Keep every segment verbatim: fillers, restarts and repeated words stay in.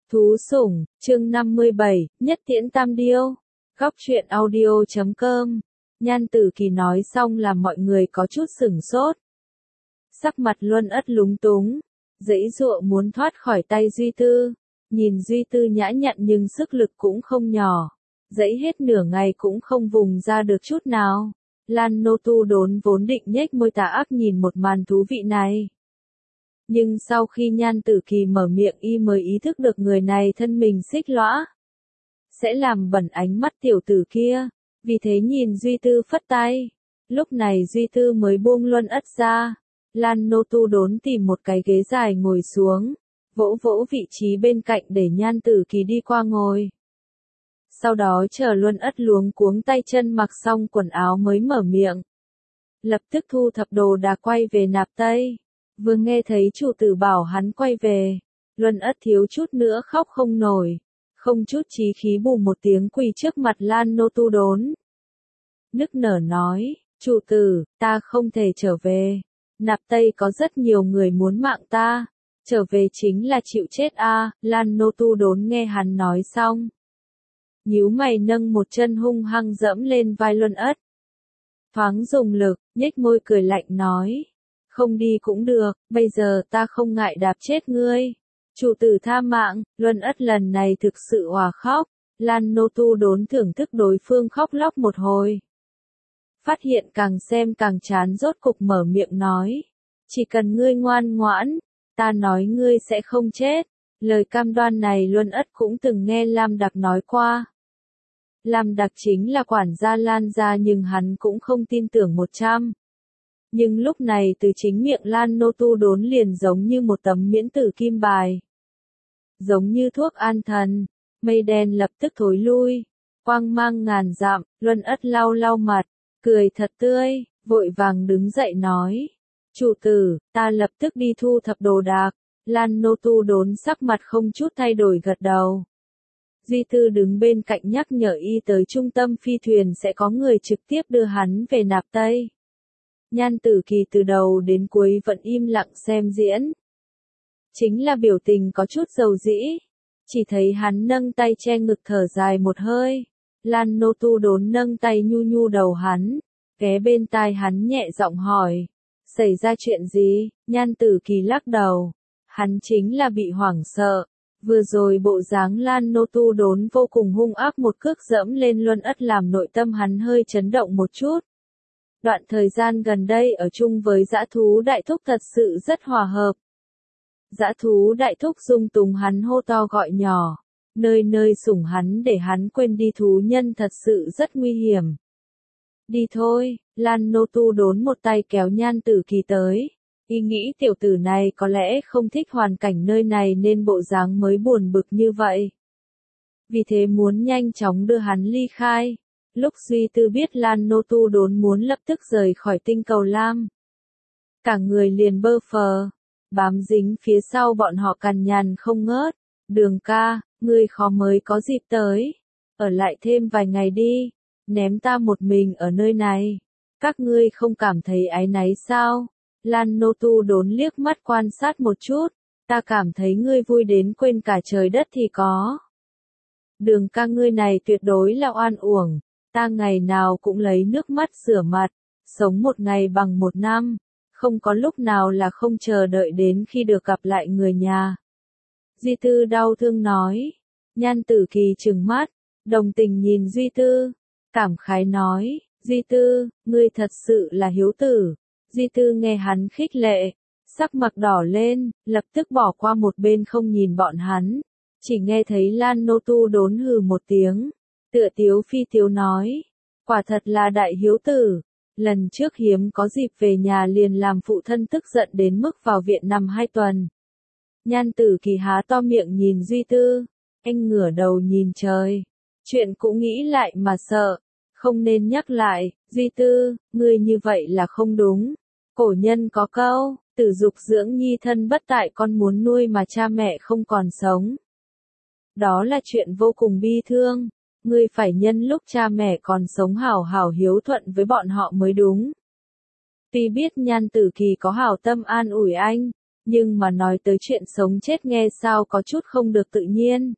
Thú sủng, chương năm mươi bảy, nhất tiễn tam điêu. Góc truyện audio chấm com. Nhan Tử Kỳ nói xong làm mọi người có chút sửng sốt. Sắc mặt Luân Ất lúng túng, giãy giụa muốn thoát khỏi tay Duy Tư. Nhìn Duy Tư nhã nhặn nhưng sức lực cũng không nhỏ. Giãy hết nửa ngày cũng không vùng ra được chút nào. Lan Nô Tu Đốn vốn định nhếch môi tà ác nhìn một màn thú vị này. Nhưng sau khi Nhan Tử Kỳ mở miệng y mới ý thức được người này thân mình xích lõa. Sẽ làm bẩn ánh mắt tiểu tử kia. Vì thế nhìn Duy Tư phất tay. Lúc này Duy Tư mới buông Luân Ất ra. Lan Nô Tu Đốn tìm một cái ghế dài ngồi xuống. Vỗ vỗ vị trí bên cạnh để Nhan Tử Kỳ đi qua ngồi. Sau đó chờ Luân Ất luống cuống tay chân mặc xong quần áo mới mở miệng. Lập tức thu thập đồ đạc quay về nạp Tây. Vừa nghe thấy chủ tử bảo hắn quay về, Luân Ất thiếu chút nữa khóc không nổi, không chút chí khí bù một tiếng quỳ trước mặt Lan Nô Tu Đốn. Nức nở nói, chủ tử, ta không thể trở về, nạp Tây có rất nhiều người muốn mạng ta, trở về chính là chịu chết a. À. Lan Nô Tu Đốn nghe hắn nói xong, nhíu mày nâng một chân hung hăng dẫm lên vai Luân Ất. Thoáng dùng lực, nhếch môi cười lạnh nói. Không đi cũng được, bây giờ ta không ngại đạp chết ngươi. Chủ tử tha mạng, Luân Ất lần này thực sự òa khóc. Lan Nô Tu Đốn thưởng thức đối phương khóc lóc một hồi. Phát hiện càng xem càng chán rốt cục mở miệng nói. Chỉ cần ngươi ngoan ngoãn, ta nói ngươi sẽ không chết. Lời cam đoan này Luân Ất cũng từng nghe Lam Đặc nói qua. Lam Đặc chính là quản gia Lan gia nhưng hắn cũng không tin tưởng một trăm. Nhưng lúc này từ chính miệng Lan Nô Tu Đốn liền giống như một tấm miễn tử kim bài. Giống như thuốc an thần, mây đen lập tức thối lui, quang mang ngàn dặm. Luân Ất lau lau mặt, cười thật tươi, vội vàng đứng dậy nói. Chủ tử, ta lập tức đi thu thập đồ đạc. Lan Nô Tu Đốn sắc mặt không chút thay đổi gật đầu. Duy Tư đứng bên cạnh nhắc nhở y tới trung tâm phi thuyền sẽ có người trực tiếp đưa hắn về nạp Tây. Nhan Tử Kỳ từ đầu đến cuối vẫn im lặng xem diễn. Chính là biểu tình có chút dầu dĩ. Chỉ thấy hắn nâng tay che ngực thở dài một hơi. Lan Nô Tu Đốn nâng tay nhu nhu đầu hắn. Ghé bên tai hắn nhẹ giọng hỏi. Xảy ra chuyện gì? Nhan Tử Kỳ lắc đầu. Hắn chính là bị hoảng sợ. Vừa rồi bộ dáng Lan Nô Tu Đốn vô cùng hung ác một cước dẫm lên Luân Ất làm nội tâm hắn hơi chấn động một chút. Đoạn thời gian gần đây ở chung với dã thú đại thúc thật sự rất hòa hợp. Dã thú đại thúc dung túng hắn hô to gọi nhỏ, nơi nơi sủng hắn để hắn quên đi thú nhân thật sự rất nguy hiểm. Đi thôi, Lan Nô Tu Đốn một tay kéo Nhan Tử Kỳ tới, y nghĩ tiểu tử này có lẽ không thích hoàn cảnh nơi này nên bộ dáng mới buồn bực như vậy. Vì thế muốn nhanh chóng đưa hắn ly khai. Lúc Duy Tư biết Lan Nô Tu Đốn muốn lập tức rời khỏi tinh cầu Lam. Cả người liền bơ phờ, bám dính phía sau bọn họ cằn nhằn không ngớt. Đường ca, ngươi khó mới có dịp tới. Ở lại thêm vài ngày đi, ném ta một mình ở nơi này. Các ngươi không cảm thấy áy náy sao? Lan Nô Tu Đốn liếc mắt quan sát một chút. Ta cảm thấy ngươi vui đến quên cả trời đất thì có. Đường ca ngươi này tuyệt đối là oan uổng. Ta ngày nào cũng lấy nước mắt rửa mặt, sống một ngày bằng một năm, không có lúc nào là không chờ đợi đến khi được gặp lại người nhà. Duy Tư đau thương nói, Nhan Tử Kỳ trừng mắt, đồng tình nhìn Duy Tư, cảm khái nói, Duy Tư, ngươi thật sự là hiếu tử. Duy Tư nghe hắn khích lệ, sắc mặt đỏ lên, lập tức bỏ qua một bên không nhìn bọn hắn, chỉ nghe thấy Lan Nô Tu Đốn hừ một tiếng. Tựa tiếu phi tiếu nói, quả thật là đại hiếu tử, lần trước hiếm có dịp về nhà liền làm phụ thân tức giận đến mức vào viện nằm hai tuần. Nhan Tử Kỳ há to miệng nhìn Duy Tư, anh ngửa đầu nhìn trời, chuyện cũng nghĩ lại mà sợ, không nên nhắc lại. Duy Tư, ngươi như vậy là không đúng, cổ nhân có câu, tử dục dưỡng nhi thân bất tại con muốn nuôi mà cha mẹ không còn sống. Đó là chuyện vô cùng bi thương. Ngươi phải nhân lúc cha mẹ còn sống hảo hảo hiếu thuận với bọn họ mới đúng. Tuy biết Nhan Tử Kỳ có hảo tâm an ủi anh, Nhưng mà nói tới chuyện sống chết nghe sao có chút không được tự nhiên.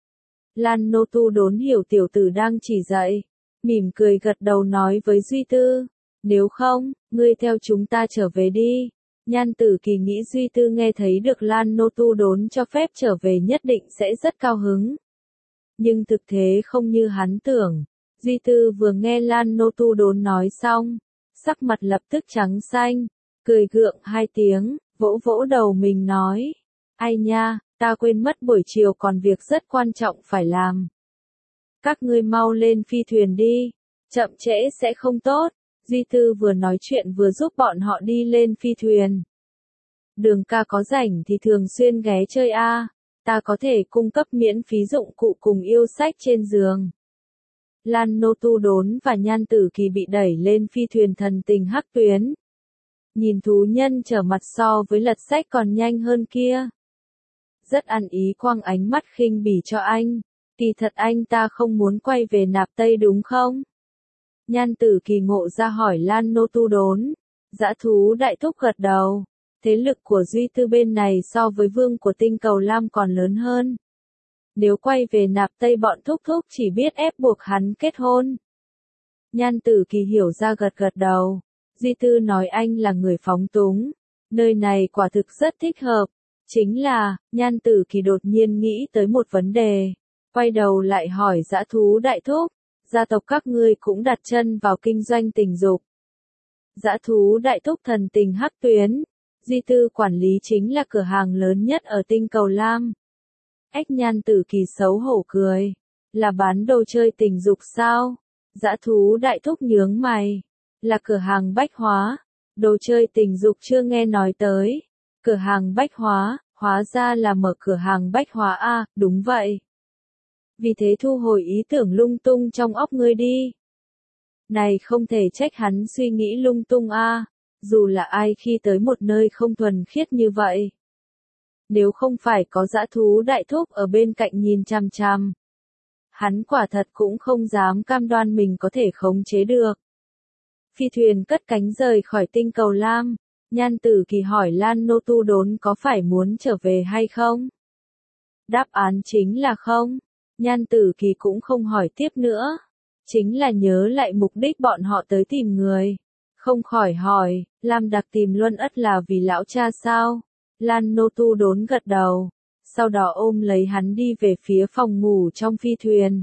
Lan Nô Tu Đốn hiểu tiểu tử đang chỉ dạy, mỉm cười gật đầu nói với Duy Tư, nếu không, ngươi theo chúng ta trở về đi. Nhan Tử Kỳ nghĩ Duy Tư nghe thấy được Lan Nô Tu Đốn cho phép trở về nhất định sẽ rất cao hứng. Nhưng thực tế không như hắn tưởng. Duy Tư vừa nghe Lan Nô Tu Đốn nói xong, sắc mặt lập tức trắng xanh, cười gượng hai tiếng, vỗ vỗ đầu mình nói, ai nha, ta quên mất buổi chiều còn việc rất quan trọng phải làm. Các ngươi mau lên phi thuyền đi, chậm trễ sẽ không tốt. Duy Tư vừa nói chuyện vừa giúp bọn họ đi lên phi thuyền. Đường ca có rảnh thì thường xuyên ghé chơi a, ta có thể cung cấp miễn phí dụng cụ cùng yêu sách trên giường. Lan Nô Tu Đốn và Nhan Tử Kỳ bị đẩy lên phi thuyền thần tình hắc tuyến. Nhìn thú nhân trở mặt so với lật sách còn nhanh hơn kia. Rất ăn ý quăng ánh mắt khinh bỉ cho anh, kỳ thật anh ta không muốn quay về nạp Tây đúng không? Nhan Tử Kỳ ngộ ra hỏi Lan Nô Tu Đốn, dã thú đại thúc gật đầu, thế lực của Duy Tư bên này so với vương của tinh cầu Lam còn lớn hơn. Nếu quay về nạp Tây bọn thúc thúc chỉ biết ép buộc hắn kết hôn. Nhan Tử Kỳ hiểu ra gật gật đầu, Duy Tư nói anh là người phóng túng, nơi này quả thực rất thích hợp, chính là, Nhan Tử Kỳ đột nhiên nghĩ tới một vấn đề, quay đầu lại hỏi dã thú đại thúc, gia tộc các ngươi cũng đặt chân vào kinh doanh tình dục. Dã thú đại thúc thần tình hắc tuyến, Duy Tư quản lý chính là cửa hàng lớn nhất ở tinh cầu Lam. Ếch Nhan Tử Kỳ xấu hổ cười, là bán đồ chơi tình dục sao? Dã thú đại thúc nhướng mày, là cửa hàng bách hóa, đồ chơi tình dục chưa nghe nói tới. Cửa hàng bách hóa, hóa ra là mở cửa hàng bách hóa a, đúng vậy. Vì thế thu hồi ý tưởng lung tung trong óc ngươi đi. Này không thể trách hắn suy nghĩ lung tung a, dù là ai khi tới một nơi không thuần khiết như vậy. Nếu không phải có dã thú đại thúc ở bên cạnh nhìn chằm chằm, hắn quả thật cũng không dám cam đoan mình có thể khống chế được. Phi thuyền cất cánh rời khỏi tinh cầu Lam, Nhan Tử Kỳ hỏi Lan Nô Tu Đốn có phải muốn trở về hay không? Đáp án chính là không. Nhan Tử Kỳ cũng không hỏi tiếp nữa. Chính là nhớ lại mục đích bọn họ tới tìm người. Không khỏi hỏi, Lam Đặc tìm Luân Ất là vì lão cha sao? Lan Nô Tu Đốn gật đầu. Sau đó ôm lấy hắn đi về phía phòng ngủ trong phi thuyền.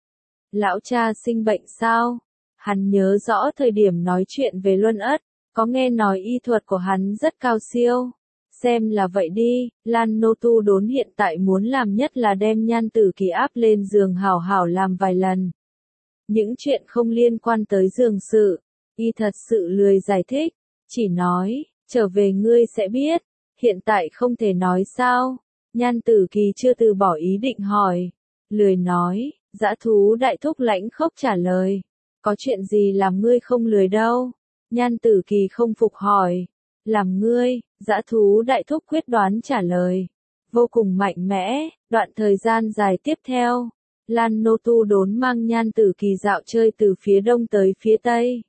Lão cha sinh bệnh sao? Hắn nhớ rõ thời điểm nói chuyện về Luân Ất, có nghe nói y thuật của hắn rất cao siêu. Xem là vậy đi, Lan Nô Tu Đốn hiện tại muốn làm nhất là đem Nhan Tử Kỳ áp lên giường hảo hảo làm vài lần. Những chuyện không liên quan tới giường sự, y thật sự lười giải thích, chỉ nói, trở về ngươi sẽ biết, hiện tại không thể nói sao. Nhan Tử Kỳ chưa từ bỏ ý định hỏi, lười nói, dã thú đại thúc lãnh khốc trả lời, có chuyện gì làm ngươi không lười đâu. Nhan Tử Kỳ không phục hỏi, làm ngươi, dã thú đại thúc quyết đoán trả lời, vô cùng mạnh mẽ. Đoạn thời gian dài tiếp theo, Lan Nô Tu Đốn mang Nhan Tử Kỳ dạo chơi từ phía đông tới phía tây.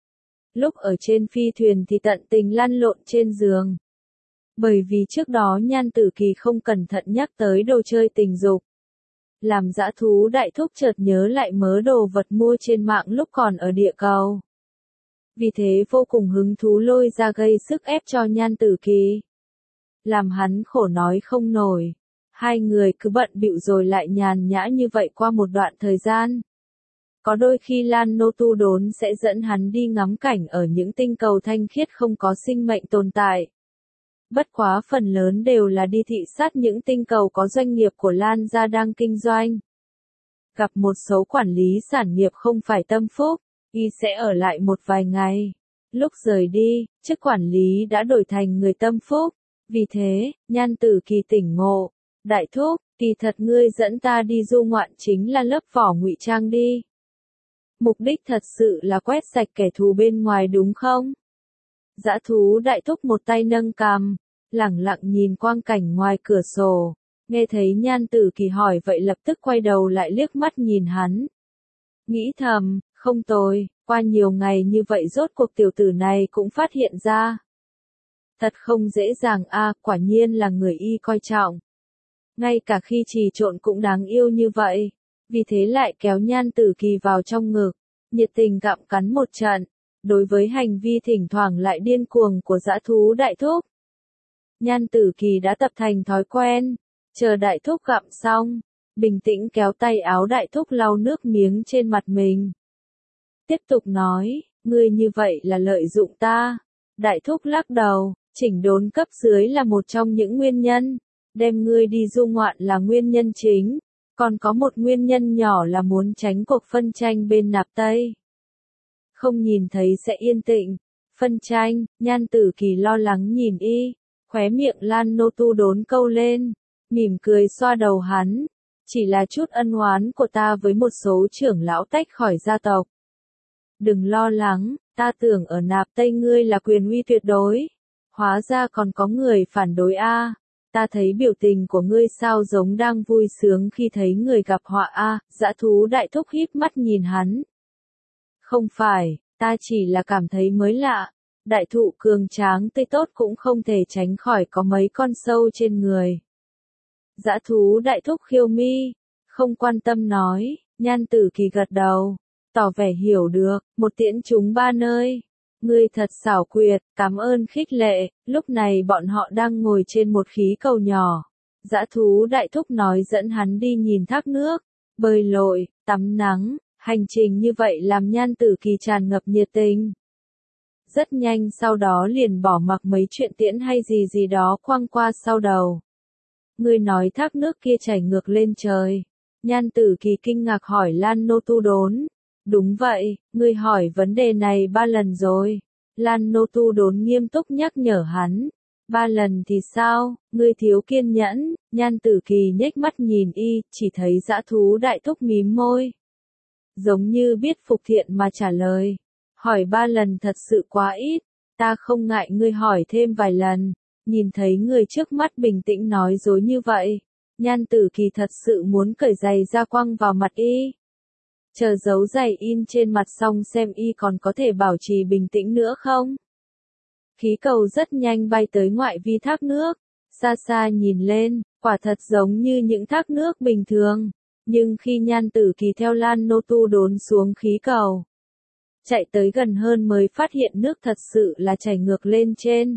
Lúc ở trên phi thuyền thì tận tình lăn lộn trên giường. Bởi vì trước đó Nhan Tử Kỳ không cẩn thận nhắc tới đồ chơi tình dục. Làm dã thú đại thúc chợt nhớ lại mớ đồ vật mua trên mạng lúc còn ở địa cầu. Vì thế vô cùng hứng thú lôi ra gây sức ép cho Nhan Tử Kỳ. Làm hắn khổ nói không nổi. Hai người cứ bận bịu rồi lại nhàn nhã như vậy qua một đoạn thời gian. Có đôi khi Lan Nô Tu Đốn sẽ dẫn hắn đi ngắm cảnh ở những tinh cầu thanh khiết không có sinh mệnh tồn tại. Bất quá phần lớn đều là đi thị sát những tinh cầu có doanh nghiệp của Lan gia đang kinh doanh. Gặp một số quản lý sản nghiệp không phải tâm phúc, y sẽ ở lại một vài ngày. Lúc rời đi, chức quản lý đã đổi thành người tâm phúc. Vì thế, Nhan Tử Kỳ tỉnh ngộ. Đại thúc, kỳ thật ngươi dẫn ta đi du ngoạn chính là lớp vỏ ngụy trang đi. Mục đích thật sự là quét sạch kẻ thù bên ngoài đúng không? Dã thú đại thúc một tay nâng cằm, lẳng lặng nhìn quang cảnh ngoài cửa sổ. Nghe thấy Nhan Tử Kỳ hỏi vậy lập tức quay đầu lại liếc mắt nhìn hắn. Nghĩ thầm, không tồi, qua nhiều ngày như vậy rốt cuộc tiểu tử này cũng phát hiện ra. Thật không dễ dàng a, quả nhiên là người y coi trọng. Ngay cả khi trì trộn cũng đáng yêu như vậy. Vì thế lại kéo Nhan Tử Kỳ vào trong ngực, nhiệt tình gặm cắn một trận. Đối với hành vi thỉnh thoảng lại điên cuồng của dã thú đại thúc, Nhan Tử Kỳ đã tập thành thói quen. Chờ đại thúc gặm xong, bình tĩnh kéo tay áo đại thúc lau nước miếng trên mặt mình. Tiếp tục nói, ngươi như vậy là lợi dụng ta. Đại thúc lắc đầu, chỉnh đốn cấp dưới là một trong những nguyên nhân. Đem ngươi đi du ngoạn là nguyên nhân chính. Còn có một nguyên nhân nhỏ là muốn tránh cuộc phân tranh bên Nạp Tây. Không nhìn thấy sẽ yên tĩnh. Phân tranh, Nhan Tử Kỳ lo lắng nhìn y. Khóe miệng Lan Nô Tu đốn câu lên. Mỉm cười xoa đầu hắn. Chỉ là chút ân oán của ta với một số trưởng lão tách khỏi gia tộc. Đừng lo lắng, ta tưởng ở Nạp Tây ngươi là quyền uy tuyệt đối. Hóa ra còn có người phản đối a. Ta thấy biểu tình của ngươi sao giống đang vui sướng khi thấy người gặp họa a. Dã thú đại thúc híp mắt nhìn hắn. Không phải, ta chỉ là cảm thấy mới lạ. Đại thụ cường tráng tươi tốt cũng không thể tránh khỏi có mấy con sâu trên người. Dã thú đại thúc khiêu mi, không quan tâm nói. Nhan Tử Kỳ gật đầu, tỏ vẻ hiểu được, một tiễn chúng ba nơi. Ngươi thật xảo quyệt, cảm ơn khích lệ. Lúc này bọn họ đang ngồi trên một khí cầu nhỏ. Dã thú đại thúc nói dẫn hắn đi nhìn thác nước, bơi lội, tắm nắng. Hành trình như vậy làm Nhan Tử Kỳ tràn ngập nhiệt tình. Rất nhanh sau đó liền bỏ mặc mấy chuyện tiễn hay gì gì đó quăng qua sau đầu. Ngươi nói thác nước kia chảy ngược lên trời. Nhan Tử Kỳ kinh ngạc hỏi Lan Nô Tu đốn. Đúng vậy, ngươi hỏi vấn đề này ba lần rồi. Lan Nô Tu đốn nghiêm túc nhắc nhở hắn. Ba lần thì sao, ngươi thiếu kiên nhẫn. Nhan Tử Kỳ nhếch mắt nhìn y, chỉ thấy dã thú đại thúc mím môi. Giống như biết phục thiện mà trả lời. Hỏi ba lần thật sự quá ít. Ta không ngại ngươi hỏi thêm vài lần. Nhìn thấy người trước mắt bình tĩnh nói dối như vậy. Nhan Tử Kỳ thật sự muốn cởi giày ra quăng vào mặt y. Chờ dấu giày in trên mặt xong xem y còn có thể bảo trì bình tĩnh nữa không. Khí cầu rất nhanh bay tới ngoại vi thác nước. Xa xa nhìn lên, quả thật giống như những thác nước bình thường. Nhưng khi Nhan Tử Kỳ theo Lan Nô Tu đốn xuống khí cầu, chạy tới gần hơn mới phát hiện nước thật sự là chảy ngược lên trên.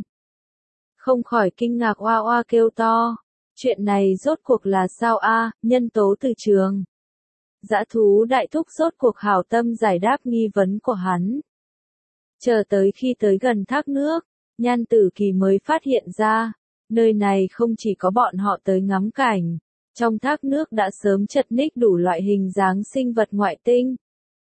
Không khỏi kinh ngạc oa oa kêu to. Chuyện này rốt cuộc là sao a? Nhân tố từ trường. Dã thú đại thúc rốt cuộc hảo tâm giải đáp nghi vấn của hắn. Chờ tới khi tới gần thác nước, Nhan Tử Kỳ mới phát hiện ra, nơi này không chỉ có bọn họ tới ngắm cảnh, trong thác nước đã sớm chật ních đủ loại hình dáng sinh vật ngoại tinh.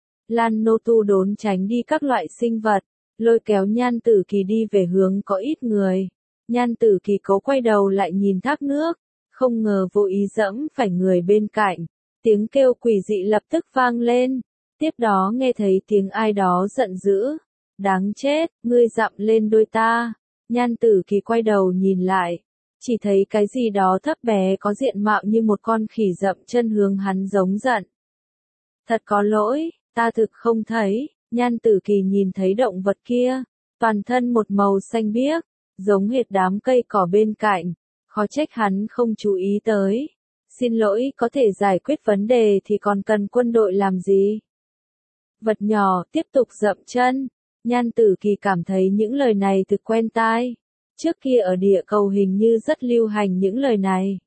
Lan Nô Tu đốn tránh đi các loại sinh vật, lôi kéo Nhan Tử Kỳ đi về hướng có ít người. Nhan Tử Kỳ cố quay đầu lại nhìn thác nước, không ngờ vô ý dẫm phải người bên cạnh. Tiếng kêu quỷ dị lập tức vang lên, tiếp đó nghe thấy tiếng ai đó giận dữ. Đáng chết, ngươi dặm lên đôi ta. Nhan Tử Kỳ quay đầu nhìn lại, chỉ thấy cái gì đó thấp bé có diện mạo như một con khỉ dậm chân hướng hắn giống giận. Thật có lỗi, ta thực không thấy. Nhan Tử Kỳ nhìn thấy động vật kia, toàn thân một màu xanh biếc, giống hệt đám cây cỏ bên cạnh, khó trách hắn không chú ý tới. Xin lỗi, có thể giải quyết vấn đề thì còn cần quân đội làm gì? Vật nhỏ tiếp tục dậm chân. Nhan Tử Kỳ cảm thấy những lời này thực quen tai. Trước kia ở địa cầu hình như rất lưu hành những lời này.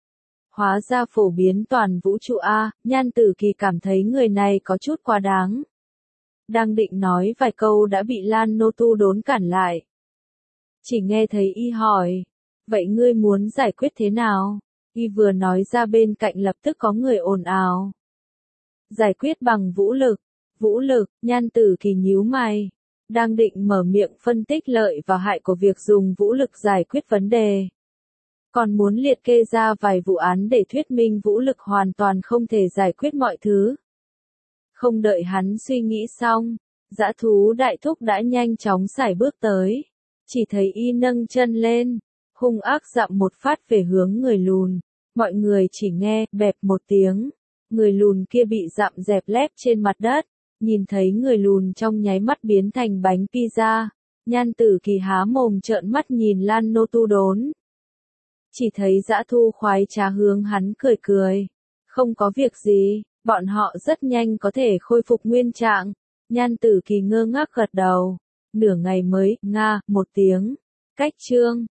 Hóa ra phổ biến toàn vũ trụ a. Nhan Tử Kỳ cảm thấy người này có chút quá đáng. Đang định nói vài câu đã bị Lan Nô Tu đốn cản lại. Chỉ nghe thấy y hỏi, vậy ngươi muốn giải quyết thế nào? Y vừa nói ra bên cạnh lập tức có người ồn ào. Giải quyết bằng vũ lực. Vũ lực, Nhan Tử Kỳ nhíu mày. Đang định mở miệng phân tích lợi và hại của việc dùng vũ lực giải quyết vấn đề. Còn muốn liệt kê ra vài vụ án để thuyết minh vũ lực hoàn toàn không thể giải quyết mọi thứ. Không đợi hắn suy nghĩ xong, dã thú đại thúc đã nhanh chóng sải bước tới. Chỉ thấy y nâng chân lên, hung ác dặm một phát về hướng người lùn. Mọi người chỉ nghe bẹp một tiếng, người lùn kia bị dặm dẹp lép trên mặt đất. Nhìn thấy người lùn trong nháy mắt biến thành bánh pizza. Nhan Tử Kỳ há mồm trợn mắt nhìn Lan Nô Tu Đốn. Chỉ thấy Dã Thu khoái trá hướng hắn cười cười. Không có việc gì, bọn họ rất nhanh có thể khôi phục nguyên trạng. Nhan Tử Kỳ ngơ ngác gật đầu. Nửa ngày mới, nga, một tiếng. Cách chương.